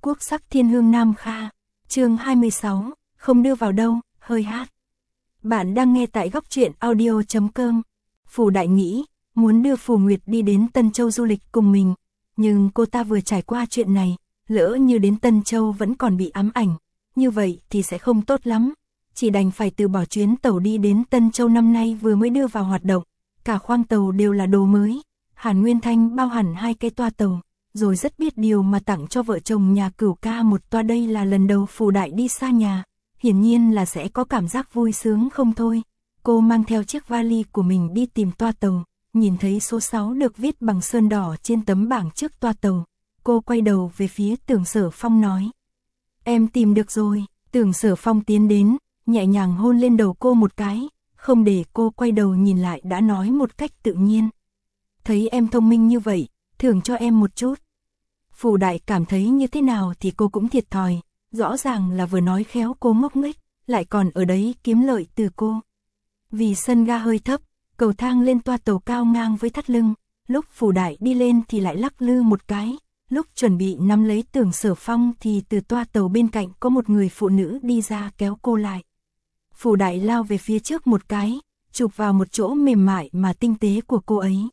Quốc sắc thiên hương Nam Kha, chương 26, không đưa vào đâu, hơi hát. Bạn đang nghe tại góc truyện audio.com. Phù Đại nghĩ, muốn đưa Phù Nguyệt đi đến Tân Châu du lịch cùng mình, nhưng cô ta vừa trải qua chuyện này, lỡ như đến Tân Châu vẫn còn bị ám ảnh, như vậy thì sẽ không tốt lắm, chỉ đành phải từ bỏ chuyến tàu đi đến Tân Châu năm nay vừa mới đưa vào hoạt động, cả khoang tàu đều là đồ mới, Hàn Nguyên Thanh bao hẳn 2 cái toa tàu, rồi rất biết điều mà tặng cho vợ chồng nhà Cửu Ca một toa. Đây là lần đầu Phù Đại đi xa nhà, hiển nhiên là sẽ có cảm giác vui sướng không thôi. Cô mang theo chiếc vali của mình đi tìm toa tàu, nhìn thấy số 6 được viết bằng sơn đỏ trên tấm bảng trước toa tàu. Cô quay đầu về phía Tưởng Sở Phong nói: "Em tìm được rồi." Tưởng Sở Phong tiến đến, nhẹ nhàng hôn lên đầu cô một cái, không để cô quay đầu nhìn lại đã nói một cách tự nhiên: "Thấy em thông minh như vậy, thưởng cho em một chút." Phù Đại cảm thấy như thế nào thì cô cũng thiệt thòi, rõ ràng là vừa nói khéo cô ngốc nghếch, lại còn ở đấy kiếm lợi từ cô. Vì sân ga hơi thấp, cầu thang lên toa tàu cao ngang với thắt lưng, lúc Phù Đại đi lên thì lại lắc lư một cái, lúc chuẩn bị nắm lấy Tưởng Sở Phong thì từ toa tàu bên cạnh có một người phụ nữ đi ra kéo cô lại. Phù Đại lao về phía trước một cái, chụp vào một chỗ mềm mại mà tinh tế của cô ấy.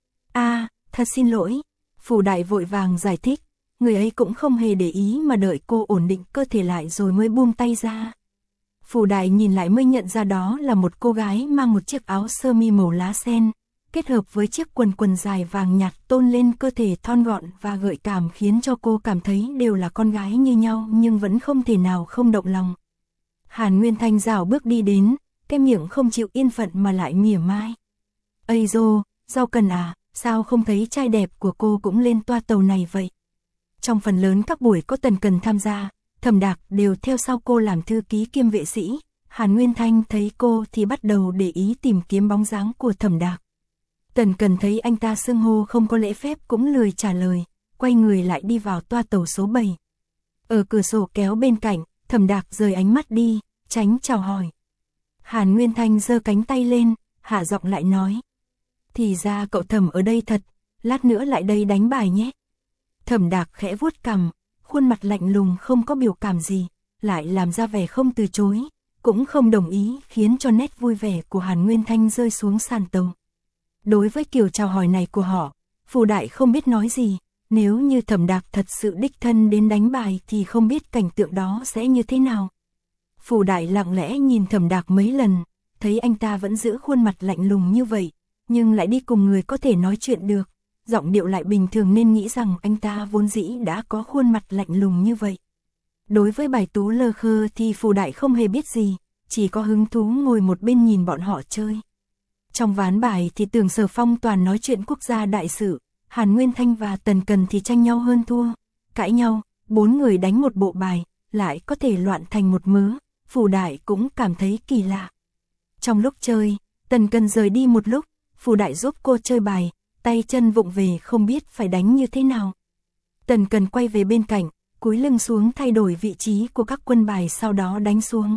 Thật xin lỗi." Phù Đại vội vàng giải thích, người ấy cũng không hề để ý mà đợi cô ổn định cơ thể lại rồi mới buông tay ra. Phù Đại nhìn lại mới nhận ra đó là một cô gái mang một chiếc áo sơ mi màu lá sen, kết hợp với chiếc quần dài vàng nhạt tôn lên cơ thể thon gọn và gợi cảm khiến cho cô cảm thấy đều là con gái như nhau nhưng vẫn không thể nào không động lòng. Hàn Nguyên Thanh rảo bước đi đến, cái miệng không chịu yên phận mà lại mỉa mai: "Ây dô, Rau Cần à, sao không thấy trai đẹp của cô cũng lên toa tàu này vậy?" Trong phần lớn các buổi có Tần Cần tham gia, Thẩm Đạc đều theo sau cô làm thư ký kiêm vệ sĩ. Hàn Nguyên Thanh thấy cô thì bắt đầu để ý tìm kiếm bóng dáng của Thẩm Đạc. Tần Cần thấy anh ta xưng hô không có lễ phép cũng lười trả lời, quay người lại đi vào toa tàu số 7. Ở cửa sổ kéo bên cạnh, Thẩm Đạc rời ánh mắt đi, tránh chào hỏi. Hàn Nguyên Thanh giơ cánh tay lên, hạ giọng lại nói: "Thì ra cậu Thẩm ở đây thật, lát nữa lại đây đánh bài nhé." Thẩm Đạc khẽ vuốt cằm, khuôn mặt lạnh lùng không có biểu cảm gì, lại làm ra vẻ không từ chối, cũng không đồng ý, khiến cho nét vui vẻ của Hàn Nguyên Thanh rơi xuống sàn tàu. Đối với kiểu chào hỏi này của họ, Phù Đại không biết nói gì, nếu như Thẩm Đạc thật sự đích thân đến đánh bài thì không biết cảnh tượng đó sẽ như thế nào. Phù Đại lặng lẽ nhìn Thẩm Đạc mấy lần, thấy anh ta vẫn giữ khuôn mặt lạnh lùng như vậy, nhưng lại đi cùng người có thể nói chuyện được, giọng điệu lại bình thường nên nghĩ rằng anh ta vốn dĩ đã có khuôn mặt lạnh lùng như vậy. Đối với bài tú lơ khơ thì Phù Đại không hề biết gì, chỉ có hứng thú ngồi một bên nhìn bọn họ chơi. Trong ván bài thì Tưởng Sở Phong toàn nói chuyện quốc gia đại sự, Hàn Nguyên Thanh và Tần Cần thì tranh nhau hơn thua, cãi nhau, 4 người đánh một bộ bài, lại có thể loạn thành một mớ, Phù Đại cũng cảm thấy kỳ lạ. Trong lúc chơi, Tần Cần rời đi một lúc, Phù Đại giúp cô chơi bài, tay chân vụng về không biết phải đánh như thế nào. Tần Cần quay về bên cạnh, cúi lưng xuống thay đổi vị trí của các quân bài sau đó đánh xuống.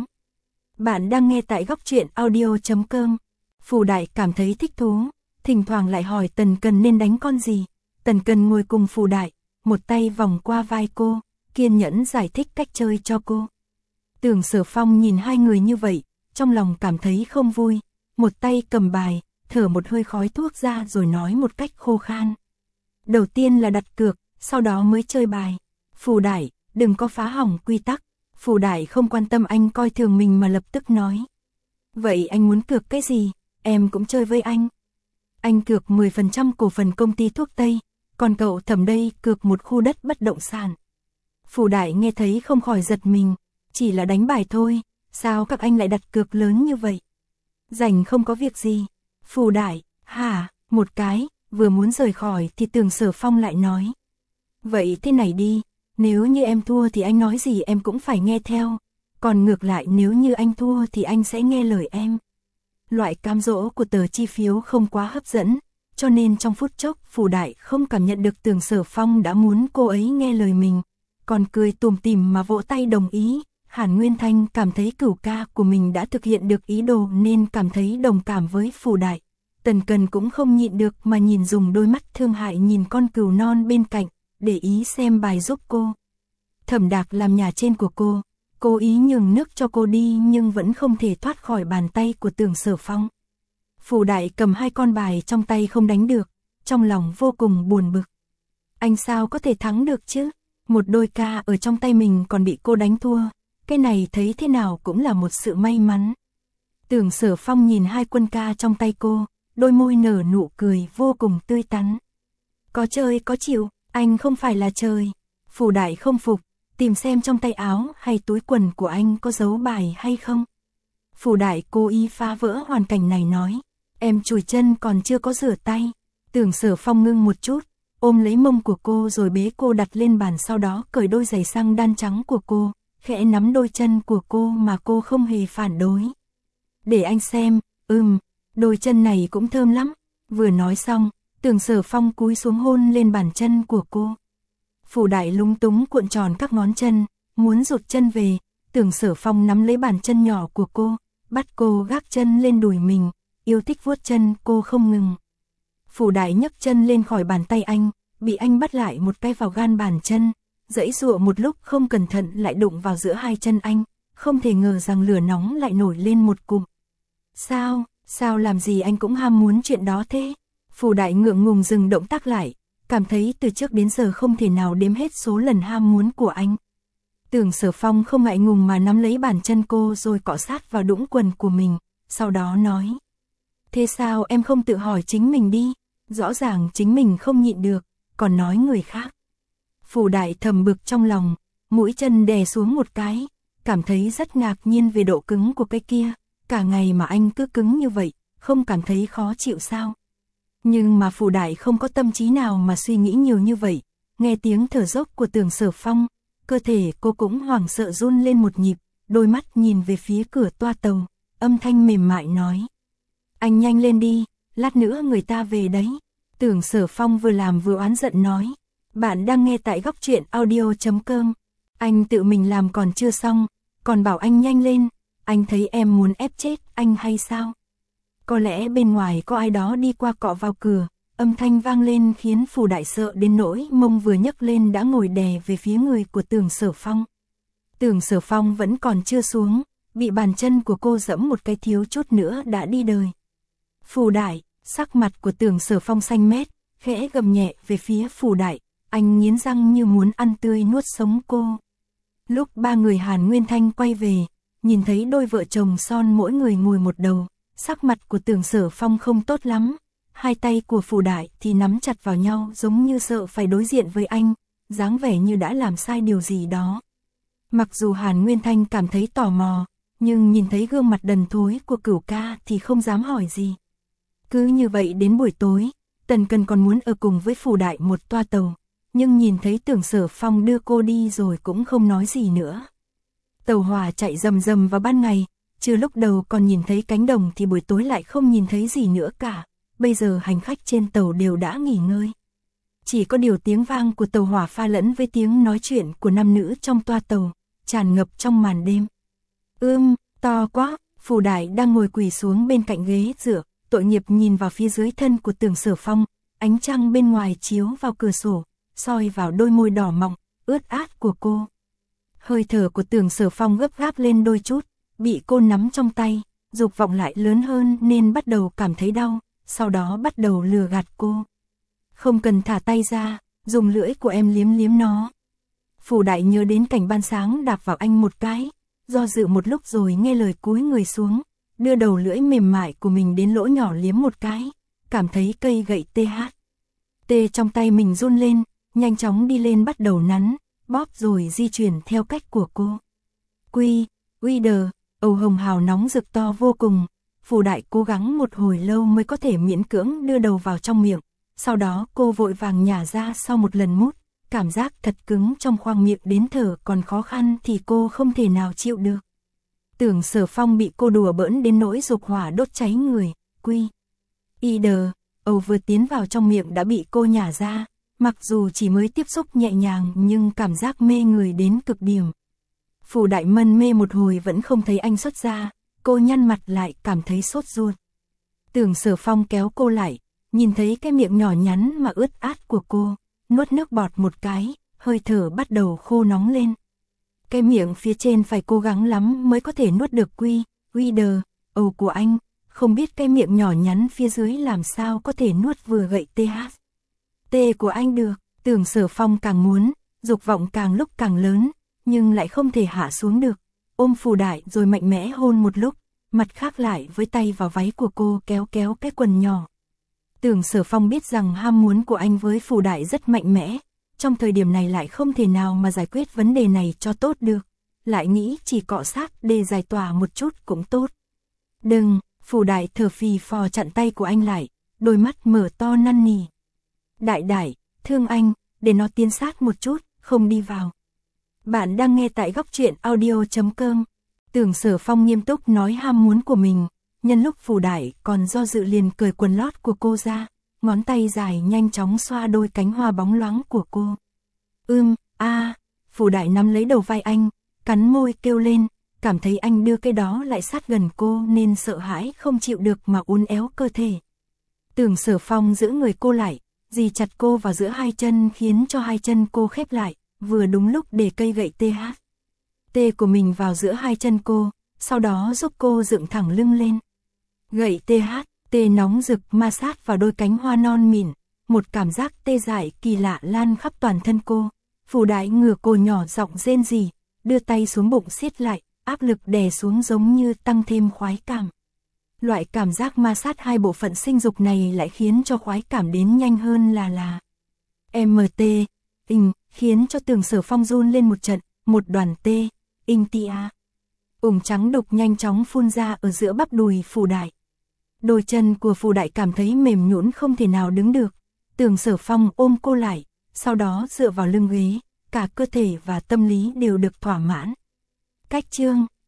Bạn đang nghe tại góc truyện audio.com. Phù Đại cảm thấy thích thú, thỉnh thoảng lại hỏi Tần Cần nên đánh con gì. Tần Cần ngồi cùng Phù Đại, một tay vòng qua vai cô, kiên nhẫn giải thích cách chơi cho cô. Tưởng Sở Phong nhìn hai người như vậy, trong lòng cảm thấy không vui, một tay cầm bài, thở một hơi khói thuốc ra rồi nói một cách khô khan: "Đầu tiên là đặt cược, sau đó mới chơi bài. Phù Đại, đừng có phá hỏng quy tắc." Phù Đại không quan tâm anh coi thường mình mà lập tức nói: "Vậy anh muốn cược cái gì? Em cũng chơi với anh." Anh cược 10% cổ phần công ty thuốc Tây, còn cậu Thẩm đây cược một khu đất bất động sản. Phù Đại nghe thấy không khỏi giật mình, chỉ là đánh bài thôi, sao các anh lại đặt cược lớn như vậy? Rảnh không có việc gì. Phù Đại, hả, một cái, vừa muốn rời khỏi thì Tưởng Sở Phong lại nói: "Vậy thế này đi, nếu như em thua thì anh nói gì em cũng phải nghe theo, còn ngược lại nếu như anh thua thì anh sẽ nghe lời em." Loại cám dỗ của tờ chi phiếu không quá hấp dẫn, cho nên trong phút chốc Phù Đại không cảm nhận được Tưởng Sở Phong đã muốn cô ấy nghe lời mình, còn cười tủm tỉm mà vỗ tay đồng ý. Hàn Nguyên Thanh cảm thấy Cửu Ca của mình đã thực hiện được ý đồ nên cảm thấy đồng cảm với Phù Đại. Tần Cần cũng không nhịn được mà nhìn dùng đôi mắt thương hại nhìn con cừu non bên cạnh, để ý xem bài giúp cô. Thẩm Đạc làm nhà trên của cô, cố ý nhường nước cho cô đi nhưng vẫn không thể thoát khỏi bàn tay của Tưởng Sở Phong. Phù Đại cầm 2 con bài trong tay không đánh được, trong lòng vô cùng buồn bực. Anh sao có thể thắng được chứ? Một đôi ca ở trong tay mình còn bị cô đánh thua, cái này thấy thế nào cũng là một sự may mắn. Tưởng Sở Phong nhìn 2 quân ca trong tay cô, đôi môi nở nụ cười vô cùng tươi tắn. Có chơi có chịu, anh không phải là trời. Phù Đại không phục, tìm xem trong tay áo hay túi quần của anh có giấu bài hay không. Phù Đại cố ý phá vỡ hoàn cảnh này nói, em chùi chân còn chưa có rửa tay. Tưởng Sở Phong ngưng một chút, ôm lấy mông của cô rồi bế cô đặt lên bàn, sau đó cởi đôi giày xăng đan trắng của cô, khẽ nắm đôi chân của cô mà cô không hề phản đối. Để anh xem, đôi chân này cũng thơm lắm. Vừa nói xong, Tưởng Sở Phong cúi xuống hôn lên bàn chân của cô. Phù Đại lúng túng cuộn tròn các ngón chân, muốn rụt chân về. Tưởng Sở Phong nắm lấy bàn chân nhỏ của cô, bắt cô gác chân lên đùi mình, yêu thích vuốt chân cô không ngừng. Phù Đại nhấc chân lên khỏi bàn tay anh, bị anh bắt lại một cái vào gan bàn chân, giãy giụa một lúc không cẩn thận lại đụng vào giữa 2 chân anh, không thể ngờ rằng lửa nóng lại nổi lên một cụm. Sao làm gì anh cũng ham muốn chuyện đó thế? Phù Đại ngượng ngùng dừng động tác lại, cảm thấy từ trước đến giờ không thể nào đếm hết số lần ham muốn của anh. Tưởng Sở Phong không ngại ngùng mà nắm lấy bàn chân cô rồi cọ sát vào đũng quần của mình, sau đó nói. Thế sao em không tự hỏi chính mình đi, rõ ràng chính mình không nhịn được, còn nói người khác. Phù Đại thầm bực trong lòng, mũi chân đè xuống một cái, cảm thấy rất ngạc nhiên về độ cứng của cái kia, cả ngày mà anh cứ cứng như vậy, không cảm thấy khó chịu sao? Nhưng mà Phù Đại không có tâm trí nào mà suy nghĩ nhiều như vậy, nghe tiếng thở dốc của Tưởng Sở Phong, cơ thể cô cũng hoảng sợ run lên một nhịp, đôi mắt nhìn về phía cửa toa tàu, âm thanh mềm mại nói. Anh nhanh lên đi, lát nữa người ta về đấy. Tưởng Sở Phong vừa làm vừa oán giận nói. Bạn đang nghe tại Góc Truyện Audio.com. Anh tự mình làm còn chưa xong, còn bảo anh nhanh lên, anh thấy em muốn ép chết anh hay sao? Có lẽ bên ngoài có ai đó đi qua cọ vào cửa, âm thanh vang lên khiến Phù Đại sợ đến nỗi mông vừa nhấc lên đã ngồi đè về phía người của Tưởng Sở Phong. Tưởng Sở Phong vẫn còn chưa xuống, bị bàn chân của cô dẫm một cái thiếu chút nữa đã đi đời. Phù Đại, sắc mặt của Tưởng Sở Phong xanh mét, khẽ gầm nhẹ về phía Phù Đại, anh nghiến răng như muốn ăn tươi nuốt sống cô. Lúc 3 người Hàn Nguyên Thanh quay về, nhìn thấy đôi vợ chồng son mỗi người ngồi một đầu, sắc mặt của Tưởng Sở Phong không tốt lắm, 2 tay của Phù Đại thì nắm chặt vào nhau giống như sợ phải đối diện với anh, dáng vẻ như đã làm sai điều gì đó. Mặc dù Hàn Nguyên Thanh cảm thấy tò mò, nhưng nhìn thấy gương mặt đần thối của Cửu Ca thì không dám hỏi gì. Cứ như vậy đến buổi tối, Tần Cần còn muốn ở cùng với Phù Đại một toa tàu, nhưng nhìn thấy Tưởng Sở Phong đưa cô đi rồi cũng không nói gì nữa. Tàu hỏa chạy rầm rầm vào ban ngày, trừ lúc đầu còn nhìn thấy cánh đồng thì buổi tối lại không nhìn thấy gì nữa cả, bây giờ hành khách trên tàu đều đã nghỉ ngơi. Chỉ có điều tiếng vang của tàu hỏa pha lẫn với tiếng nói chuyện của nam nữ trong toa tàu, tràn ngập trong màn đêm. To quá, Phù Đại đang ngồi quỳ xuống bên cạnh ghế dựa, tội nghiệp nhìn vào phía dưới thân của Tưởng Sở Phong, ánh trăng bên ngoài chiếu vào cửa sổ, soi vào đôi môi đỏ mọng, ướt át của cô. Hơi thở của Tưởng Sở Phong gấp gáp lên đôi chút, bị cô nắm trong tay, dục vọng lại lớn hơn nên bắt đầu cảm thấy đau, sau đó bắt đầu lừa gạt cô. Không cần thả tay ra, dùng lưỡi của em liếm liếm nó. Phù Đại nhớ đến cảnh ban sáng đạp vào anh một cái, do dự một lúc rồi nghe lời cúi người xuống, đưa đầu lưỡi mềm mại của mình đến lỗ nhỏ liếm một cái, cảm thấy cây gậy tê trong tay mình run lên, nhanh chóng đi lên bắt đầu nắn, bóp rồi di chuyển theo cách của cô. Âu hồng hào nóng rực to vô cùng, Phù Đại cố gắng một hồi lâu mới có thể miễn cưỡng đưa đầu vào trong miệng, sau đó cô vội vàng nhả ra sau một lần mút, cảm giác thật cứng trong khoang miệng đến thở còn khó khăn thì cô không thể nào chịu được. Tưởng Sở Phong bị cô đùa bỡn đến nỗi dục hỏa đốt cháy người, Âu vừa tiến vào trong miệng đã bị cô nhả ra, mặc dù chỉ mới tiếp xúc nhẹ nhàng nhưng cảm giác mê người đến cực điểm. Phù Đại mân mê một hồi vẫn không thấy anh xuất ra, cô nhăn mặt lại cảm thấy sốt ruột. Tưởng Sở Phong kéo cô lại, nhìn thấy cái miệng nhỏ nhắn mà ướt át của cô, nuốt nước bọt một cái, hơi thở bắt đầu khô nóng lên. Cái miệng phía trên phải cố gắng lắm mới có thể nuốt được quy đờ, ầu của anh, không biết cái miệng nhỏ nhắn phía dưới làm sao có thể nuốt vừa gậy THT của anh được. Tưởng Sở Phong càng muốn, dục vọng càng lúc càng lớn, nhưng lại không thể hạ xuống được. Ôm Phù Đại rồi mạnh mẽ hôn một lúc, mặt khác lại với tay vào váy của cô kéo kéo cái quần nhỏ. Tưởng Sở Phong biết rằng ham muốn của anh với Phù Đại rất mạnh mẽ, trong thời điểm này lại không thể nào mà giải quyết vấn đề này cho tốt được, lại nghĩ chỉ cọ sát để giải tỏa một chút cũng tốt. Đừng, Phù Đại thở phì phò chặn tay của anh lại, đôi mắt mở to năn nỉ. Đại, thương anh, để nó tiến sát một chút, không đi vào. Bạn đang nghe tại góc truyện audio.com. Tưởng Sở Phong nghiêm túc nói ham muốn của mình, nhân lúc Phù Đại còn do dự liền cởi quần lót của cô ra, ngón tay dài nhanh chóng xoa đôi cánh hoa bóng loáng của cô. Phù Đại nắm lấy đầu vai anh, cắn môi kêu lên, cảm thấy anh đưa cái đó lại sát gần cô nên sợ hãi không chịu được mà uốn éo cơ thể. Tưởng Sở Phong giữ người cô lại, dì chặt cô vào giữa hai chân khiến cho hai chân cô khép lại, vừa đúng lúc để cây gậy THT của mình vào giữa hai chân cô, sau đó giúp cô dựng thẳng lưng lên. Gậy THT nóng rực ma sát vào đôi cánh hoa non mịn, một cảm giác tê dại kỳ lạ lan khắp toàn thân cô. Phù Đại ngửa cô nhỏ giọng rên rỉ, đưa tay xuống bụng siết lại, áp lực đè xuống giống như tăng thêm khoái cảm. Loại cảm giác ma sát hai bộ phận sinh dục này lại khiến cho khoái cảm đến nhanh hơn là MT, khiến cho Tưởng Sở Phong run lên một trận, một đoàn tia ủng trắng đục nhanh chóng phun ra ở giữa bắp đùi Phù Đại. Đôi chân của Phù Đại cảm thấy mềm nhũn không thể nào đứng được. Tưởng Sở Phong ôm cô lại, sau đó dựa vào lưng ghế, cả cơ thể và tâm lý đều được thỏa mãn. Cách chương